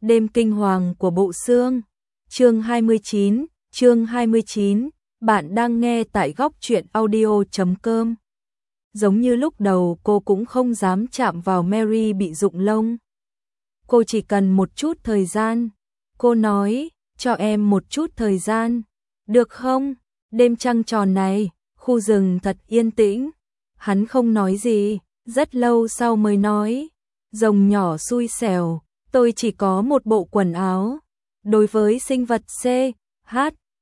Đêm kinh hoàng của bộ xương. Chương 29, bạn đang nghe tại góc truyện audio.com. Giống như lúc đầu cô cũng không dám chạm vào Mary bị rụng lông. Cô chỉ cần một chút thời gian. Cô nói, cho em một chút thời gian. Được không? Đêm trăng tròn này, khu rừng thật yên tĩnh. Hắn không nói gì, rất lâu sau mới nói. Rồng nhỏ xui xẻo, tôi chỉ có một bộ quần áo. Đối với sinh vật C, H,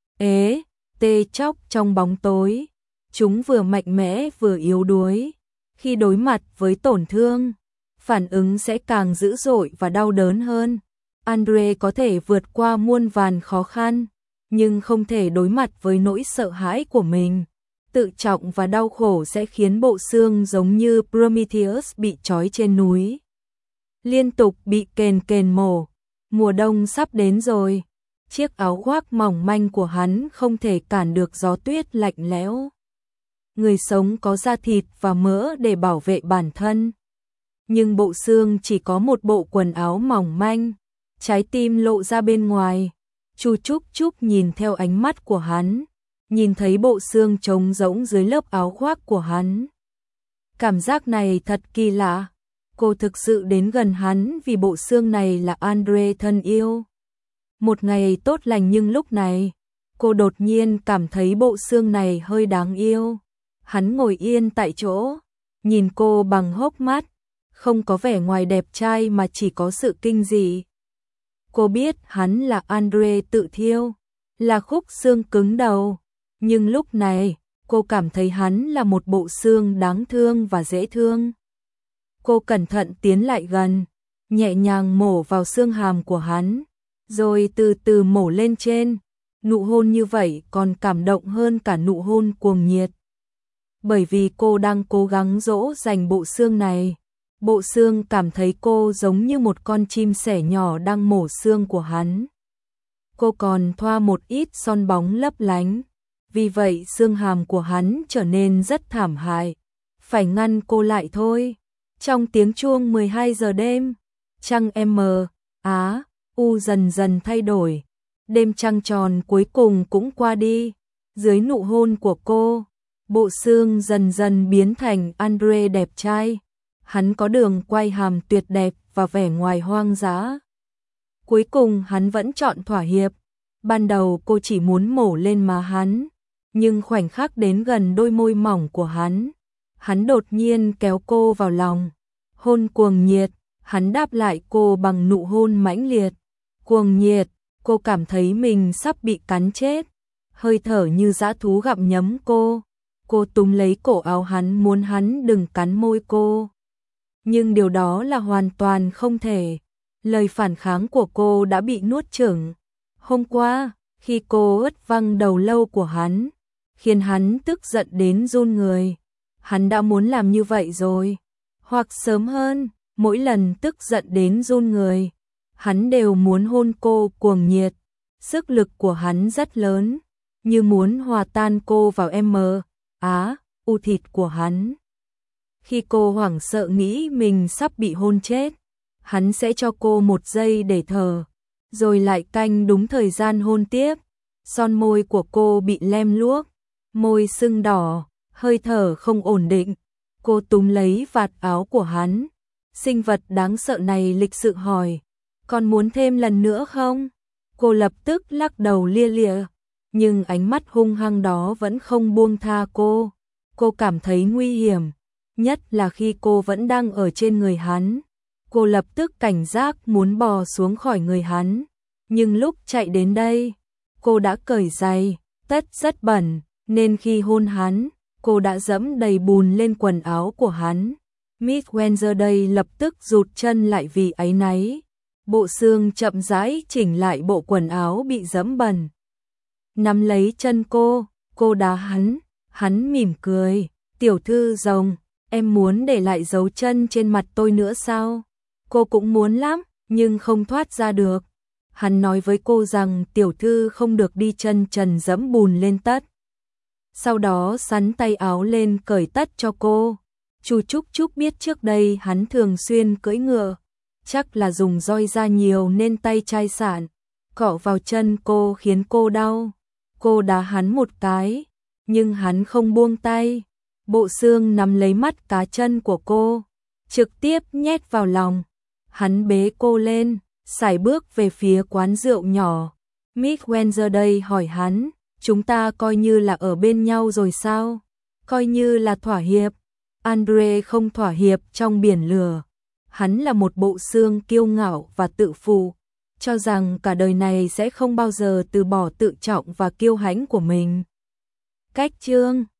E, T chóc trong bóng tối, chúng vừa mạnh mẽ vừa yếu đuối. Khi đối mặt với tổn thương, phản ứng sẽ càng dữ dội và đau đớn hơn. Andre có thể vượt qua muôn vàn khó khăn, nhưng không thể đối mặt với nỗi sợ hãi của mình. Tự trọng và đau khổ sẽ khiến bộ xương giống như Prometheus bị trói trên núi, liên tục bị kền mổ. Mùa đông sắp đến rồi. Chiếc áo khoác mỏng manh của hắn không thể cản được gió tuyết lạnh lẽo. Người sống có da thịt và mỡ để bảo vệ bản thân, nhưng bộ xương chỉ có một bộ quần áo mỏng manh, trái tim lộ ra bên ngoài. Chu Trúc Trúc nhìn theo ánh mắt của hắn, nhìn thấy bộ xương trống rỗng dưới lớp áo khoác của hắn. Cảm giác này thật kỳ lạ. Cô thực sự đến gần hắn vì bộ xương này là Andre thân yêu. Một ngày tốt lành, nhưng lúc này, cô đột nhiên cảm thấy bộ xương này hơi đáng yêu. Hắn ngồi yên tại chỗ, nhìn cô bằng hốc mắt, không có vẻ ngoài đẹp trai mà chỉ có sự kinh dị. Cô biết hắn là Andre tự thiêu, là khúc xương cứng đầu, nhưng lúc này, cô cảm thấy hắn là một bộ xương đáng thương và dễ thương. Cô cẩn thận tiến lại gần, nhẹ nhàng mổ vào xương hàm của hắn, rồi từ từ mổ lên trên. Nụ hôn như vậy còn cảm động hơn cả nụ hôn cuồng nhiệt. Bởi vì cô đang cố gắng dỗ dành bộ xương này. Bộ xương cảm thấy cô giống như một con chim sẻ nhỏ đang mổ xương của hắn. Cô còn thoa một ít son bóng lấp lánh. Vì vậy xương hàm của hắn trở nên rất thảm hại. Phải ngăn cô lại thôi. Trong tiếng chuông 12 giờ đêm, trăng M, Á, U dần dần thay đổi. Đêm trăng tròn cuối cùng cũng qua đi. Dưới nụ hôn của cô, bộ xương dần dần biến thành Andre đẹp trai. Hắn có đường quay hàm tuyệt đẹp và vẻ ngoài hoang dã. Cuối cùng hắn vẫn chọn thỏa hiệp. Ban đầu cô chỉ muốn mổ lên má hắn, nhưng khoảnh khắc đến gần đôi môi mỏng của hắn, hắn đột nhiên kéo cô vào lòng. Hôn cuồng nhiệt, hắn đáp lại cô bằng nụ hôn mãnh liệt. Cuồng nhiệt, cô cảm thấy mình sắp bị cắn chết. Hơi thở như dã thú gặm nhấm cô. Cô túm lấy cổ áo hắn, muốn hắn đừng cắn môi cô. Nhưng điều đó là hoàn toàn không thể. Lời phản kháng của cô đã bị nuốt chửng. Hôm qua, khi cô hất văng đầu lâu của hắn, khiến hắn tức giận đến run người. Hắn đã muốn làm như vậy rồi. Hoặc sớm hơn, mỗi lần tức giận đến run người, hắn đều muốn hôn cô cuồng nhiệt. Sức lực của hắn rất lớn, như muốn hòa tan cô vào U thịt của hắn. Khi cô hoảng sợ nghĩ mình sắp bị hôn chết, hắn sẽ cho cô một giây để thở, rồi lại canh đúng thời gian hôn tiếp. Son môi của cô bị lem luốc, môi sưng đỏ, hơi thở không ổn định. Cô túm lấy vạt áo của hắn. Sinh vật đáng sợ này lịch sự hỏi, còn muốn thêm lần nữa không? Cô lập tức lắc đầu lia lịa, nhưng ánh mắt hung hăng đó vẫn không buông tha cô. Cô cảm thấy nguy hiểm, nhất là khi cô vẫn đang ở trên người hắn. Cô lập tức cảnh giác muốn bò xuống khỏi người hắn, nhưng lúc chạy đến đây, cô đã cởi giày, tất rất bẩn, nên khi hôn hắn, cô đã dẫm đầy bùn lên quần áo của hắn. Miss Wednesday lập tức rụt chân lại vì áy náy. Bộ xương chậm rãi chỉnh lại bộ quần áo bị dẫm bẩn. Nắm lấy chân cô đá hắn mỉm cười. Tiểu thư rồng, em muốn để lại dấu chân trên mặt tôi nữa sao? Cô cũng muốn lắm, nhưng không thoát ra được. Hắn nói với cô rằng tiểu thư không được đi chân trần dẫm bùn lên tất. Sau đó sắn tay áo lên cởi tất cho cô. Chu Trúc Trúc biết trước đây hắn thường xuyên cưỡi ngựa, chắc là dùng roi ra nhiều nên tay chai sạn, cọ vào chân cô khiến cô đau. Cô đá hắn một cái, nhưng hắn không buông tay. Bộ xương nắm lấy mắt cá chân của cô, trực tiếp nhét vào lòng. Hắn bế cô lên, sải bước về phía quán rượu nhỏ. Mick Wednesday hỏi hắn, chúng ta coi như là ở bên nhau rồi sao? Coi như là thỏa hiệp. Andre không thỏa hiệp trong biển lửa. Hắn là một bộ xương kiêu ngạo và tự phụ, cho rằng cả đời này sẽ không bao giờ từ bỏ tự trọng và kiêu hãnh của mình. Cách chương